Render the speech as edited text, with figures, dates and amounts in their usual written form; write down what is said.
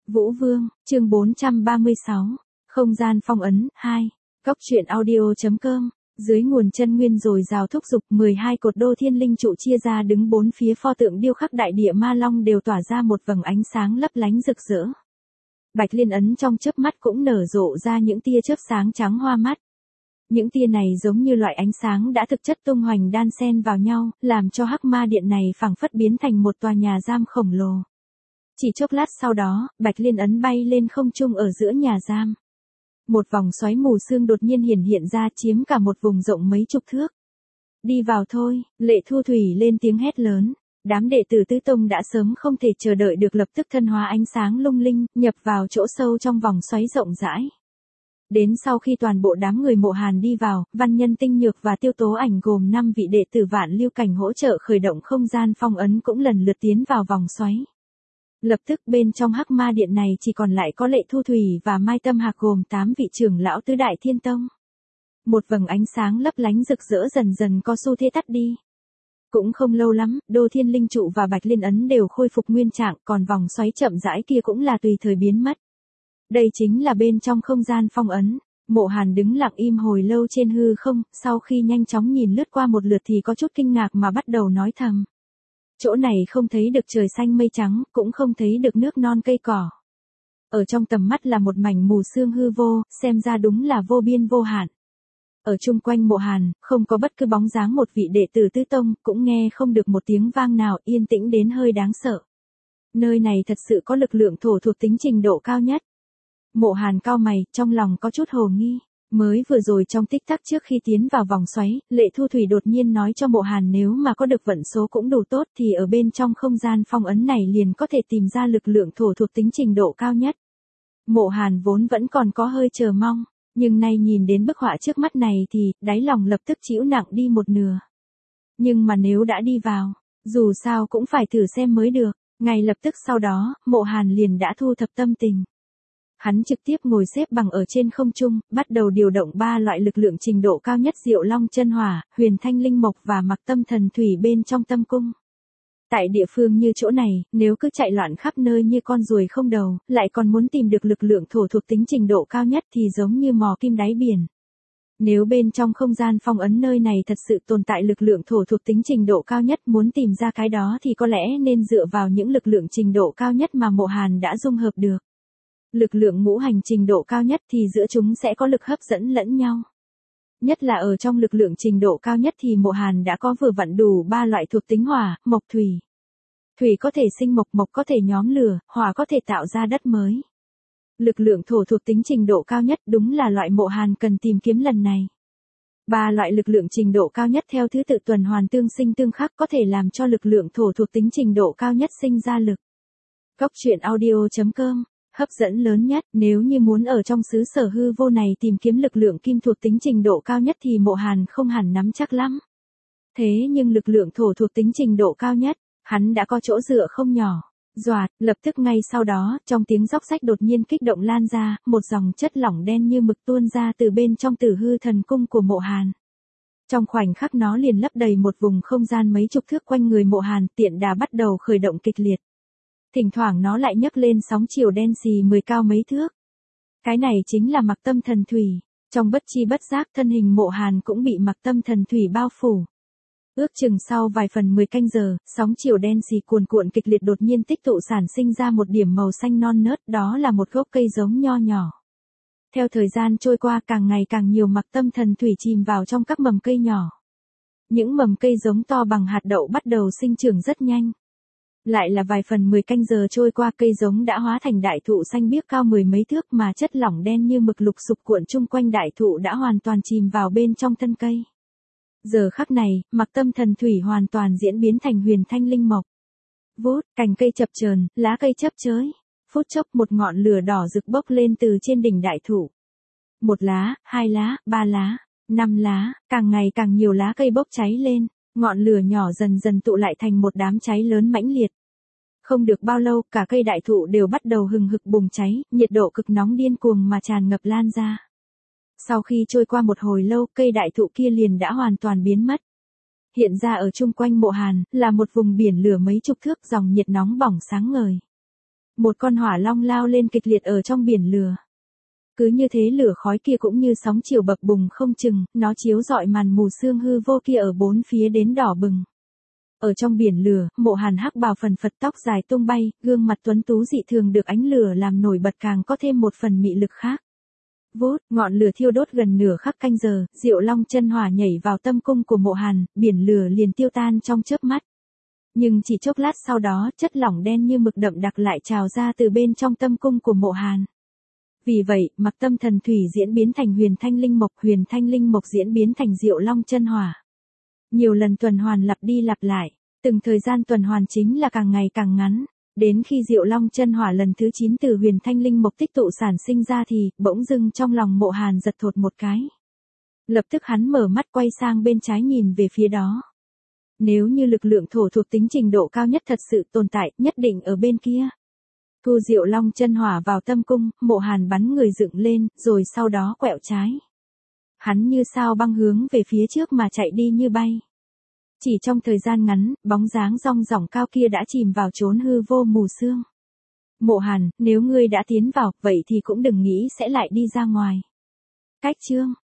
Vũ Vương, chương 436, Không gian phong ấn, 2, Cóc truyện audio.com, dưới nguồn chân nguyên dồi dào thúc dục 12 cột đô thiên linh trụ chia ra đứng bốn phía pho tượng điêu khắc đại địa ma long đều tỏa ra một vầng ánh sáng lấp lánh rực rỡ. Bạch liên ấn trong chớp mắt cũng nở rộ ra những tia chớp sáng trắng hoa mắt. Những tia này giống như loại ánh sáng đã thực chất tung hoành đan xen vào nhau, làm cho hắc ma điện này phảng phất biến thành một tòa nhà giam khổng lồ. Chỉ chốc lát sau đó, bạch liên ấn bay lên không trung ở giữa nhà giam. Một vòng xoáy mù sương đột nhiên hiện ra chiếm cả một vùng rộng mấy chục thước. Đi vào thôi, Lệ Thu Thủy lên tiếng hét lớn. Đám đệ tử Tứ Tông đã sớm không thể chờ đợi được lập tức thân hóa ánh sáng lung linh, nhập vào chỗ sâu trong vòng xoáy rộng rãi. Đến sau khi toàn bộ đám người Mộ Hàn đi vào, Văn Nhân Tinh Nhược và Tiêu Tố Ảnh gồm 5 vị đệ tử Vạn Lưu Cảnh hỗ trợ khởi động không gian phong ấn cũng lần lượt tiến vào vòng xoáy. Lập tức bên trong hắc ma điện này chỉ còn lại có Lệ Thu Thủy và Mai Tâm Hạc gồm 8 vị trưởng lão Tứ Đại Thiên Tông. Một vầng ánh sáng lấp lánh rực rỡ dần dần có xu thế tắt đi. Cũng không lâu lắm, Đô Thiên Linh Trụ và Bạch Liên Ấn đều khôi phục nguyên trạng, còn vòng xoáy chậm rãi kia cũng là tùy thời biến mất. Đây chính là bên trong không gian phong ấn. Mộ Hàn đứng lặng im hồi lâu trên hư không, sau khi nhanh chóng nhìn lướt qua một lượt thì có chút kinh ngạc mà bắt đầu nói thầm. Chỗ này không thấy được trời xanh mây trắng, cũng không thấy được nước non cây cỏ. Ở trong tầm mắt là một mảnh mù sương hư vô, xem ra đúng là vô biên vô hạn. Ở chung quanh Mộ Hàn, không có bất cứ bóng dáng một vị đệ tử Tứ Tông, cũng nghe không được một tiếng vang nào, yên tĩnh đến hơi đáng sợ. Nơi này thật sự có lực lượng thổ thuộc tính trình độ cao nhất. Mộ Hàn cau mày, trong lòng có chút hồ nghi. Mới vừa rồi trong tích tắc trước khi tiến vào vòng xoáy, Lệ Thu Thủy đột nhiên nói cho Mộ Hàn nếu mà có được vận số cũng đủ tốt thì ở bên trong không gian phong ấn này liền có thể tìm ra lực lượng thổ thuộc tính trình độ cao nhất. Mộ Hàn vốn vẫn còn có hơi chờ mong, nhưng nay nhìn đến bức họa trước mắt này thì đáy lòng lập tức chịu nặng đi một nửa. Nhưng mà nếu đã đi vào, dù sao cũng phải thử xem mới được. Ngay lập tức sau đó, Mộ Hàn liền đã thu thập tâm tình. Hắn trực tiếp ngồi xếp bằng ở trên không trung, bắt đầu điều động 3 loại lực lượng trình độ cao nhất Diệu Long Chân Hỏa, Huyền Thanh Linh Mộc và Mặc Tâm Thần Thủy bên trong tâm cung. Tại địa phương như chỗ này, nếu cứ chạy loạn khắp nơi như con ruồi không đầu, lại còn muốn tìm được lực lượng thổ thuộc tính trình độ cao nhất thì giống như mò kim đáy biển. Nếu bên trong không gian phong ấn nơi này thật sự tồn tại lực lượng thổ thuộc tính trình độ cao nhất, muốn tìm ra cái đó thì có lẽ nên dựa vào những lực lượng trình độ cao nhất mà Mộ Hàn đã dung hợp được. Lực lượng ngũ hành trình độ cao nhất thì giữa chúng sẽ có lực hấp dẫn lẫn nhau. Nhất là ở trong lực lượng trình độ cao nhất thì Mộ Hàn đã có vừa vặn đủ 3 loại thuộc tính hỏa, mộc thủy. Thủy có thể sinh mộc, mộc có thể nhóm lửa, hỏa có thể tạo ra đất mới. Lực lượng thổ thuộc tính trình độ cao nhất đúng là loại Mộ Hàn cần tìm kiếm lần này. 3 loại lực lượng trình độ cao nhất theo thứ tự tuần hoàn tương sinh tương khắc có thể làm cho lực lượng thổ thuộc tính trình độ cao nhất sinh ra lực. Cóc truyện audio.com, hấp dẫn lớn nhất, nếu như muốn ở trong xứ sở hư vô này tìm kiếm lực lượng kim thuộc tính trình độ cao nhất thì Mộ Hàn không hẳn nắm chắc lắm. Thế nhưng lực lượng thổ thuộc tính trình độ cao nhất, hắn đã có chỗ dựa không nhỏ. Doạt, lập tức ngay sau đó, trong tiếng róc rách đột nhiên kích động lan ra, một dòng chất lỏng đen như mực tuôn ra từ bên trong Tử Hư Thần Cung của Mộ Hàn. Trong khoảnh khắc nó liền lấp đầy một vùng không gian mấy chục thước quanh người Mộ Hàn, tiện đà bắt đầu khởi động kịch liệt. Thỉnh thoảng nó lại nhấc lên sóng chiều đen xì 10 cao mấy thước. Cái này chính là Mặc Tâm Thần Thủy. Trong bất chi bất giác thân hình Mộ Hàn cũng bị Mặc Tâm Thần Thủy bao phủ. Ước chừng sau vài phần 10 canh giờ, sóng chiều đen xì cuồn cuộn kịch liệt đột nhiên tích tụ sản sinh ra một điểm màu xanh non nớt, đó là một gốc cây giống nho nhỏ. Theo thời gian trôi qua càng ngày càng nhiều Mặc Tâm Thần Thủy chìm vào trong các mầm cây nhỏ. Những mầm cây giống to bằng hạt đậu bắt đầu sinh trưởng rất nhanh. Lại là vài phần 10 canh giờ trôi qua cây giống đã hóa thành đại thụ xanh biếc cao 10 mấy thước mà chất lỏng đen như mực lục sục cuộn chung quanh đại thụ đã hoàn toàn chìm vào bên trong thân cây. Giờ khắc này, Mặc Tâm Thần Thủy hoàn toàn diễn biến thành Huyền Thanh Linh Mộc. Vút, cành cây chập chờn, lá cây chớp chới. Phút chốc một ngọn lửa đỏ rực bốc lên từ trên đỉnh đại thụ. 1 lá, 2 lá, 3 lá, 5 lá, càng ngày càng nhiều lá cây bốc cháy lên. Ngọn lửa nhỏ dần dần tụ lại thành một đám cháy lớn mãnh liệt. Không được bao lâu, cả cây đại thụ đều bắt đầu hừng hực bùng cháy, nhiệt độ cực nóng điên cuồng mà tràn ngập lan ra. Sau khi trôi qua một hồi lâu, cây đại thụ kia liền đã hoàn toàn biến mất. Hiện ra ở chung quanh Mộ Hàn, là một vùng biển lửa mấy chục thước, dòng nhiệt nóng bỏng sáng ngời. Một con hỏa long lao lên kịch liệt ở trong biển lửa. Cứ như thế lửa khói kia cũng như sóng chiều bập bùng không chừng, nó chiếu rọi màn mù sương hư vô kia ở bốn phía đến đỏ bừng. Ở trong biển lửa, Mộ Hàn hắc bào phần phật tóc dài tung bay, gương mặt tuấn tú dị thường được ánh lửa làm nổi bật càng có thêm một phần mị lực khác. Vút, ngọn lửa thiêu đốt gần nửa khắc canh giờ, Diệu Long chân hỏa nhảy vào tâm cung của Mộ Hàn, biển lửa liền tiêu tan trong chớp mắt. Nhưng chỉ chốc lát sau đó, chất lỏng đen như mực đậm đặc lại trào ra từ bên trong tâm cung của Mộ Hàn. Vì vậy, Mặc Tâm Thần Thủy diễn biến thành Huyền Thanh Linh Mộc diễn biến thành Diệu Long chân hỏa. Nhiều lần tuần hoàn lặp đi lặp lại, từng thời gian tuần hoàn chính là càng ngày càng ngắn, đến khi Diệu Long chân hỏa lần thứ 9 từ Huyền Thanh Linh Mộc tích tụ sản sinh ra thì, bỗng dưng trong lòng Mộ Hàn giật thột một cái. Lập tức hắn mở mắt quay sang bên trái nhìn về phía đó. Nếu như lực lượng thổ thuộc tính trình độ cao nhất thật sự tồn tại, nhất định ở bên kia. Thu Diệu Long chân hỏa vào tâm cung, Mộ Hàn bắn người dựng lên, rồi sau đó quẹo trái. Hắn như sao băng hướng về phía trước mà chạy đi như bay. Chỉ trong thời gian ngắn, bóng dáng rong ròng cao kia đã chìm vào chốn hư vô mù sương. Mộ Hàn, nếu ngươi đã tiến vào, vậy thì cũng đừng nghĩ sẽ lại đi ra ngoài. Cách chương